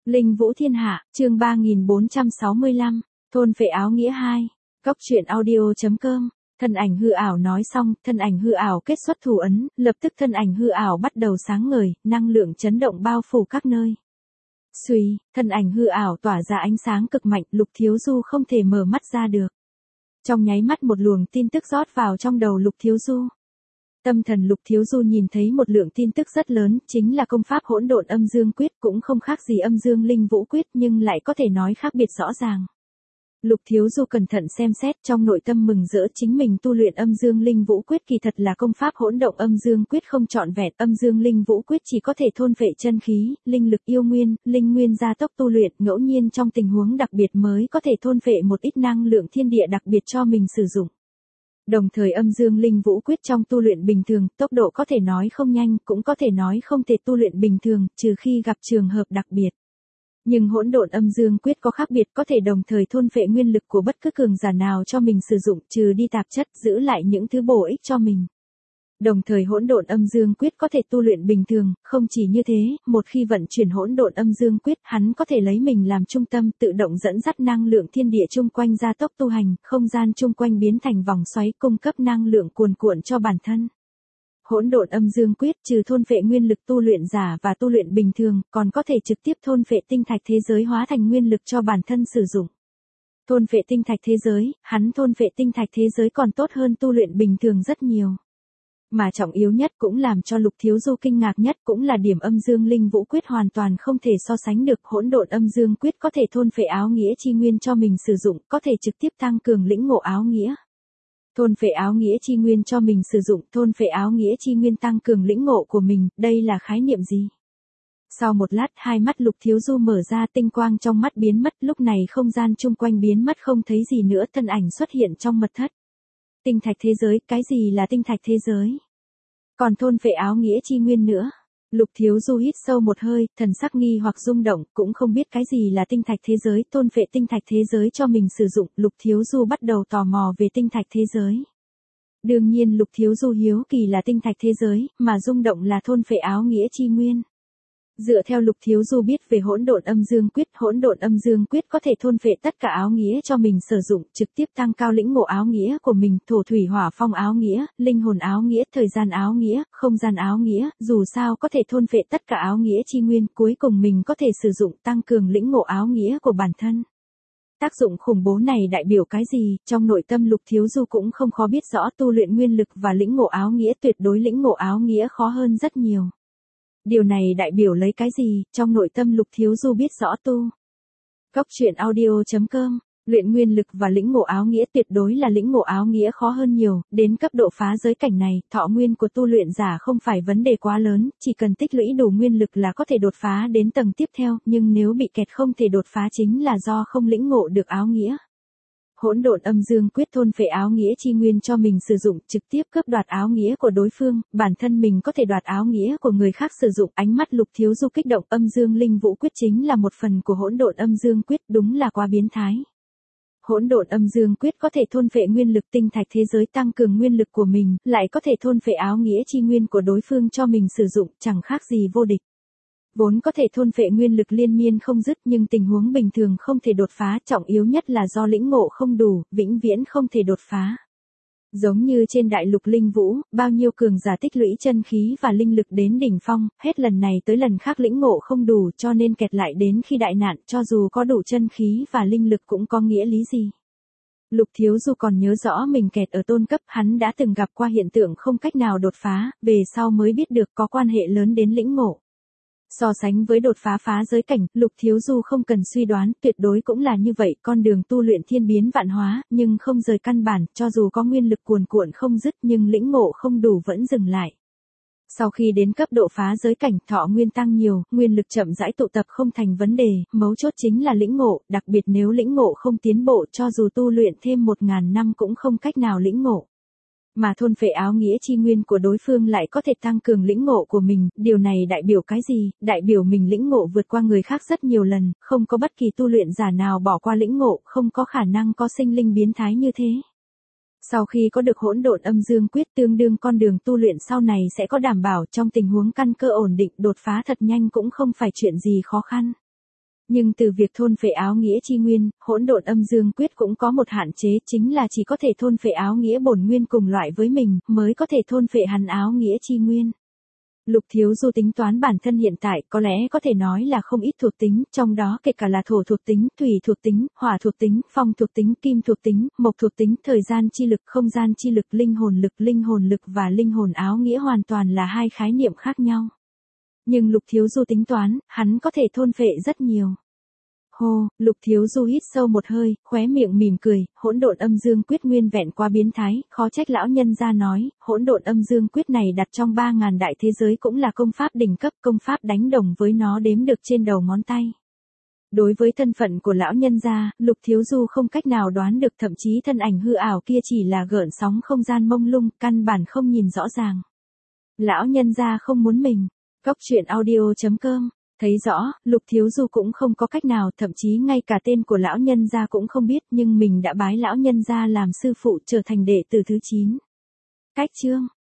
Linh Vũ Thiên Hạ, chương 3465, thôn phệ áo nghĩa 2. Cốc truyện audio.com. Thân ảnh hư ảo nói xong, thân ảnh hư ảo kết xuất thủ ấn, lập tức thân ảnh hư ảo bắt đầu sáng ngời, năng lượng chấn động bao phủ các nơi. Xuy, thân ảnh hư ảo tỏa ra ánh sáng cực mạnh, Lục Thiếu Du không thể mở mắt ra được. Trong nháy mắt một luồng tin tức rót vào trong đầu Lục Thiếu Du. Tâm thần Lục Thiếu Du nhìn thấy một lượng tin tức rất lớn, chính là công pháp hỗn độn âm dương quyết, cũng không khác gì âm dương linh vũ quyết nhưng lại có thể nói khác biệt rõ ràng. Lục Thiếu Du cẩn thận xem xét, trong nội tâm mừng rỡ, chính mình tu luyện âm dương linh vũ quyết kỳ thật là công pháp hỗn động âm dương quyết không trọn vẹn, âm dương linh vũ quyết chỉ có thể thôn phệ chân khí, linh lực yêu nguyên, linh nguyên gia tốc tu luyện, ngẫu nhiên trong tình huống đặc biệt mới có thể thôn phệ một ít năng lượng thiên địa đặc biệt cho mình sử dụng. Đồng thời âm dương linh vũ quyết trong tu luyện bình thường, tốc độ có thể nói không nhanh, cũng có thể nói không thể tu luyện bình thường, trừ khi gặp trường hợp đặc biệt. Nhưng hỗn độn âm dương quyết có khác biệt, có thể đồng thời thôn phệ nguyên lực của bất cứ cường giả nào cho mình sử dụng, trừ đi tạp chất, giữ lại những thứ bổ ích cho mình. Đồng thời hỗn độn âm dương quyết có thể tu luyện bình thường, không chỉ như thế, một khi vận chuyển hỗn độn âm dương quyết, hắn có thể lấy mình làm trung tâm, tự động dẫn dắt năng lượng thiên địa chung quanh gia tốc tu hành, không gian chung quanh biến thành vòng xoáy, cung cấp năng lượng cuồn cuộn cho bản thân. Hỗn độn âm dương quyết trừ thôn phệ nguyên lực tu luyện giả và tu luyện bình thường, còn có thể trực tiếp thôn phệ tinh thạch thế giới hóa thành nguyên lực cho bản thân sử dụng. Thôn phệ tinh thạch thế giới, hắn thôn phệ tinh thạch thế giới còn tốt hơn tu luyện bình thường rất nhiều. Mà trọng yếu nhất cũng làm cho Lục Thiếu Du kinh ngạc nhất cũng là điểm âm dương linh vũ quyết hoàn toàn không thể so sánh được, hỗn độn âm dương quyết có thể thôn phệ áo nghĩa chi nguyên cho mình sử dụng, có thể trực tiếp tăng cường lĩnh ngộ áo nghĩa. Thôn phệ áo nghĩa chi nguyên cho mình sử dụng, thôn phệ áo nghĩa chi nguyên tăng cường lĩnh ngộ của mình, đây là khái niệm gì? Sau một lát, hai mắt Lục Thiếu Du mở ra, tinh quang trong mắt biến mất, lúc này không gian chung quanh biến mất không thấy gì nữa, thân ảnh xuất hiện trong mật thất. Tinh thạch thế giới, cái gì là tinh thạch thế giới? Còn thôn phệ áo nghĩa chi nguyên nữa. Lục Thiếu Du hít sâu một hơi, thần sắc nghi hoặc rung động, cũng không biết cái gì là tinh thạch thế giới, thôn phệ tinh thạch thế giới cho mình sử dụng, Lục Thiếu Du bắt đầu tò mò về tinh thạch thế giới. Đương nhiên Lục Thiếu Du hiếu kỳ là tinh thạch thế giới, mà rung động là thôn phệ áo nghĩa chi nguyên. Dựa theo Lục Thiếu Du biết về hỗn độn âm dương quyết có thể thôn phệ tất cả áo nghĩa cho mình sử dụng, trực tiếp tăng cao lĩnh ngộ áo nghĩa của mình, thổ thủy hỏa phong áo nghĩa, linh hồn áo nghĩa, thời gian áo nghĩa, không gian áo nghĩa, dù sao có thể thôn phệ tất cả áo nghĩa chi nguyên, cuối cùng mình có thể sử dụng tăng cường lĩnh ngộ áo nghĩa của bản thân. Tác dụng khủng bố này đại biểu cái gì, trong nội tâm Lục Thiếu Du cũng không khó biết rõ, tu luyện nguyên lực và lĩnh ngộ áo nghĩa tuyệt đối lĩnh ngộ áo nghĩa khó hơn rất nhiều. Điều này đại biểu lấy cái gì, trong nội tâm Lục Thiếu Du biết rõ tu. Cốc truyện audio.com, luyện nguyên lực và lĩnh ngộ áo nghĩa tuyệt đối là lĩnh ngộ áo nghĩa khó hơn nhiều, đến cấp độ phá giới cảnh này, thọ nguyên của tu luyện giả không phải vấn đề quá lớn, chỉ cần tích lũy đủ nguyên lực là có thể đột phá đến tầng tiếp theo, nhưng nếu bị kẹt không thể đột phá chính là do không lĩnh ngộ được áo nghĩa. Hỗn độn âm dương quyết thôn phệ áo nghĩa chi nguyên cho mình sử dụng, trực tiếp cướp đoạt áo nghĩa của đối phương, bản thân mình có thể đoạt áo nghĩa của người khác sử dụng, ánh mắt Lục Thiếu Du kích động, âm dương linh vũ quyết chính là một phần của hỗn độn âm dương quyết, đúng là quá biến thái. Hỗn độn âm dương quyết có thể thôn phệ nguyên lực tinh thạch thế giới tăng cường nguyên lực của mình, lại có thể thôn phệ áo nghĩa chi nguyên của đối phương cho mình sử dụng, chẳng khác gì vô địch. Vốn có thể thôn phệ nguyên lực liên miên không dứt nhưng tình huống bình thường không thể đột phá, trọng yếu nhất là do lĩnh ngộ không đủ, vĩnh viễn không thể đột phá. Giống như trên đại lục linh vũ, bao nhiêu cường giả tích lũy chân khí và linh lực đến đỉnh phong, hết lần này tới lần khác lĩnh ngộ không đủ cho nên kẹt lại đến khi đại nạn, cho dù có đủ chân khí và linh lực cũng có nghĩa lý gì. Lục Thiếu Du còn nhớ rõ mình kẹt ở tôn cấp, hắn đã từng gặp qua hiện tượng không cách nào đột phá, về sau mới biết được có quan hệ lớn đến lĩnh ngộ. So sánh với đột phá phá giới cảnh, Lục Thiếu Du không cần suy đoán, tuyệt đối cũng là như vậy, con đường tu luyện thiên biến vạn hóa, nhưng không rời căn bản, cho dù có nguyên lực cuồn cuộn không dứt nhưng lĩnh ngộ không đủ vẫn dừng lại. Sau khi đến cấp độ phá giới cảnh, thọ nguyên tăng nhiều, nguyên lực chậm rãi tụ tập không thành vấn đề, mấu chốt chính là lĩnh ngộ, đặc biệt nếu lĩnh ngộ không tiến bộ, cho dù tu luyện thêm 1000 năm cũng không cách nào lĩnh ngộ. Mà thôn phệ áo nghĩa chi nguyên của đối phương lại có thể tăng cường lĩnh ngộ của mình, điều này đại biểu cái gì? Đại biểu mình lĩnh ngộ vượt qua người khác rất nhiều lần, không có bất kỳ tu luyện giả nào bỏ qua lĩnh ngộ, không có khả năng có sinh linh biến thái như thế. Sau khi có được hỗn độn âm dương quyết, tương đương con đường tu luyện sau này sẽ có đảm bảo, trong tình huống căn cơ ổn định, đột phá thật nhanh cũng không phải chuyện gì khó khăn. Nhưng từ việc thôn phệ áo nghĩa chi nguyên, hỗn độn âm dương quyết cũng có một hạn chế, chính là chỉ có thể thôn phệ áo nghĩa bổn nguyên cùng loại với mình, mới có thể thôn phệ hắn áo nghĩa chi nguyên. Lục Thiếu Du tính toán bản thân hiện tại có lẽ có thể nói là không ít thuộc tính, trong đó kể cả là thổ thuộc tính, thủy thuộc tính, hỏa thuộc tính, phong thuộc tính, kim thuộc tính, mộc thuộc tính, thời gian chi lực, không gian chi lực, linh hồn lực và linh hồn áo nghĩa hoàn toàn là hai khái niệm khác nhau. Nhưng Lục Thiếu Du tính toán, hắn có thể thôn phệ rất nhiều. Hô, Lục Thiếu Du hít sâu một hơi, khóe miệng mỉm cười, hỗn độn âm dương quyết nguyên vẹn quá biến thái, khó trách lão nhân gia nói, hỗn độn âm dương quyết này đặt trong 3.000 đại thế giới cũng là công pháp đỉnh cấp, công pháp đánh đồng với nó đếm được trên đầu ngón tay. Đối với thân phận của lão nhân gia, Lục Thiếu Du không cách nào đoán được, thậm chí thân ảnh hư ảo kia chỉ là gợn sóng không gian mông lung, căn bản không nhìn rõ ràng. Lão nhân gia không muốn mình. Cóc truyện audio.com. Thấy rõ, Lục Thiếu Du cũng không có cách nào, thậm chí ngay cả tên của lão nhân gia cũng không biết, nhưng mình đã bái lão nhân gia làm sư phụ, trở thành đệ tử thứ 9. Cách chương